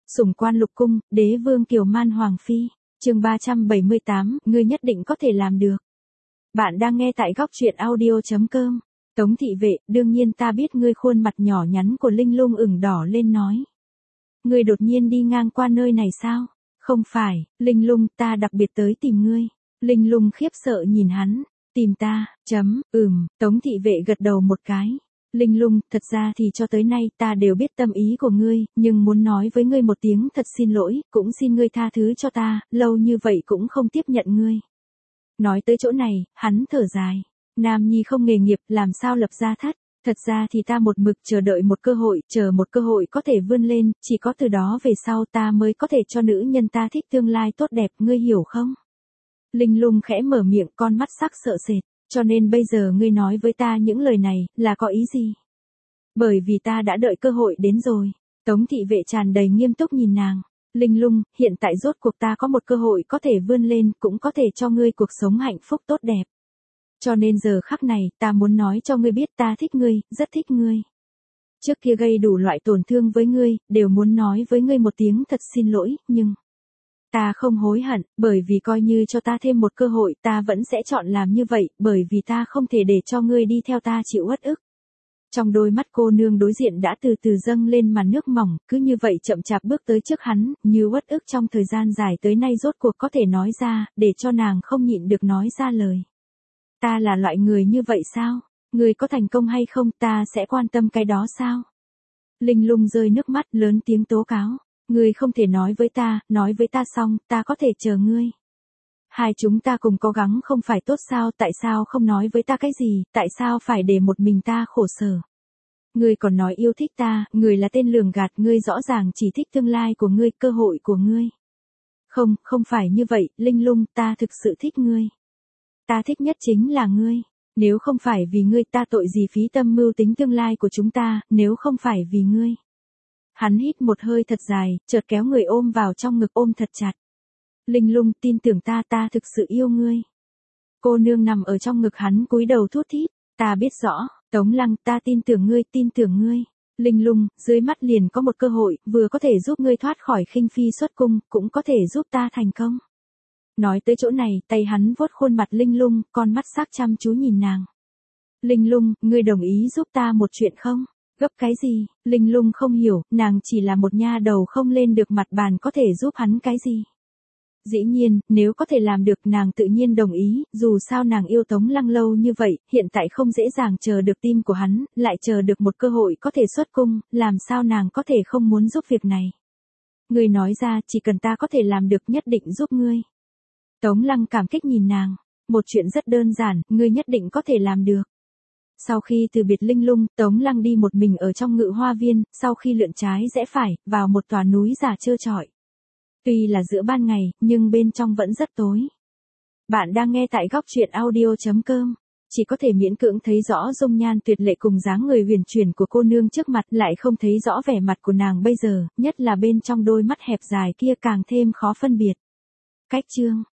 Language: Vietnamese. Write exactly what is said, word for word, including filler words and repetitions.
Sủng quan lục cung, đế vương Kiều Man Hoàng Phi. Chương ba trăm bảy mươi tám, ngươi nhất định có thể làm được. Bạn đang nghe tại góc truyện audio chấm com. Tống thị vệ, đương nhiên ta biết ngươi. Khuôn mặt nhỏ nhắn của Linh Lung ửng đỏ lên nói. Ngươi đột nhiên đi ngang qua nơi này sao? Không phải, Linh Lung, ta đặc biệt tới tìm ngươi. Linh Lung khiếp sợ nhìn hắn. Tìm ta, chấm, ừm, Tống thị vệ gật đầu một cái. Linh Lung, thật ra thì cho tới nay ta đều biết tâm ý của ngươi, nhưng muốn nói với ngươi một tiếng thật xin lỗi, cũng xin ngươi tha thứ cho ta, lâu như vậy cũng không tiếp nhận ngươi. Nói tới chỗ này, hắn thở dài. Nam nhi không nghề nghiệp, làm sao lập gia thất? Thật ra thì ta một mực chờ đợi một cơ hội, chờ một cơ hội có thể vươn lên, chỉ có từ đó về sau ta mới có thể cho nữ nhân ta thích tương lai tốt đẹp, ngươi hiểu không? Linh Lung khẽ mở miệng, con mắt sắc sợ sệt. Cho nên bây giờ ngươi nói với ta những lời này, là có ý gì? Bởi vì ta đã đợi cơ hội đến rồi. Tống thị vệ tràn đầy nghiêm túc nhìn nàng. Linh Lung, hiện tại rốt cuộc ta có một cơ hội có thể vươn lên, cũng có thể cho ngươi cuộc sống hạnh phúc tốt đẹp. Cho nên giờ khắc này, ta muốn nói cho ngươi biết ta thích ngươi, rất thích ngươi. Trước kia gây đủ loại tổn thương với ngươi, đều muốn nói với ngươi một tiếng thật xin lỗi, nhưng... Ta không hối hận, bởi vì coi như cho ta thêm một cơ hội, ta vẫn sẽ chọn làm như vậy, bởi vì ta không thể để cho ngươi đi theo ta chịu uất ức. Trong đôi mắt cô nương đối diện đã từ từ dâng lên màn nước mỏng, cứ như vậy chậm chạp bước tới trước hắn, như uất ức trong thời gian dài tới nay rốt cuộc có thể nói ra, để cho nàng không nhịn được nói ra lời. Ta là loại người như vậy sao? Ngươi có thành công hay không, ta sẽ quan tâm cái đó sao? Linh Lung rơi nước mắt lớn tiếng tố cáo. Ngươi không thể nói với ta, nói với ta xong, ta có thể chờ ngươi. Hai chúng ta cùng cố gắng không phải tốt sao, tại sao không nói với ta cái gì, tại sao phải để một mình ta khổ sở. Ngươi còn nói yêu thích ta, ngươi là tên lường gạt, ngươi rõ ràng chỉ thích tương lai của ngươi, cơ hội của ngươi. Không, không phải như vậy, Linh Lung, ta thực sự thích ngươi. Ta thích nhất chính là ngươi. Nếu không phải vì ngươi ta tội gì phí tâm mưu tính tương lai của chúng ta, nếu không phải vì ngươi. Hắn hít một hơi thật dài, chợt kéo người ôm vào trong ngực ôm thật chặt. Linh Lung, tin tưởng ta, ta thực sự yêu ngươi. Cô nương nằm ở trong ngực hắn cúi đầu thút thít. Ta biết rõ, Tống Lăng, ta tin tưởng ngươi, tin tưởng ngươi. Linh Lung, dưới mắt liền có một cơ hội, vừa có thể giúp ngươi thoát khỏi khinh phi xuất cung, cũng có thể giúp ta thành công. Nói tới chỗ này, tay hắn vuốt khuôn mặt Linh Lung, con mắt sắc chăm chú nhìn nàng. Linh Lung, ngươi đồng ý giúp ta một chuyện không? Gấp cái gì? Linh Lung không hiểu, nàng chỉ là một nha đầu không lên được mặt bàn có thể giúp hắn cái gì. Dĩ nhiên, nếu có thể làm được nàng tự nhiên đồng ý, dù sao nàng yêu Tống Lăng lâu như vậy, hiện tại không dễ dàng chờ được tim của hắn, lại chờ được một cơ hội có thể xuất cung, làm sao nàng có thể không muốn giúp việc này. Ngươi nói ra, chỉ cần ta có thể làm được nhất định giúp ngươi. Tống Lăng cảm kích nhìn nàng, một chuyện rất đơn giản, ngươi nhất định có thể làm được. Sau khi từ biệt Linh Lung, Tống Lăng đi một mình ở trong ngự hoa viên, sau khi lượn trái rẽ phải, vào một tòa núi giả trơ trọi. Tuy là giữa ban ngày, nhưng bên trong vẫn rất tối. Bạn đang nghe tại góc truyện audio chấm com. Chỉ có thể miễn cưỡng thấy rõ dung nhan tuyệt lệ cùng dáng người huyền chuyển của cô nương trước mặt, lại không thấy rõ vẻ mặt của nàng bây giờ, nhất là bên trong đôi mắt hẹp dài kia càng thêm khó phân biệt. Cách chương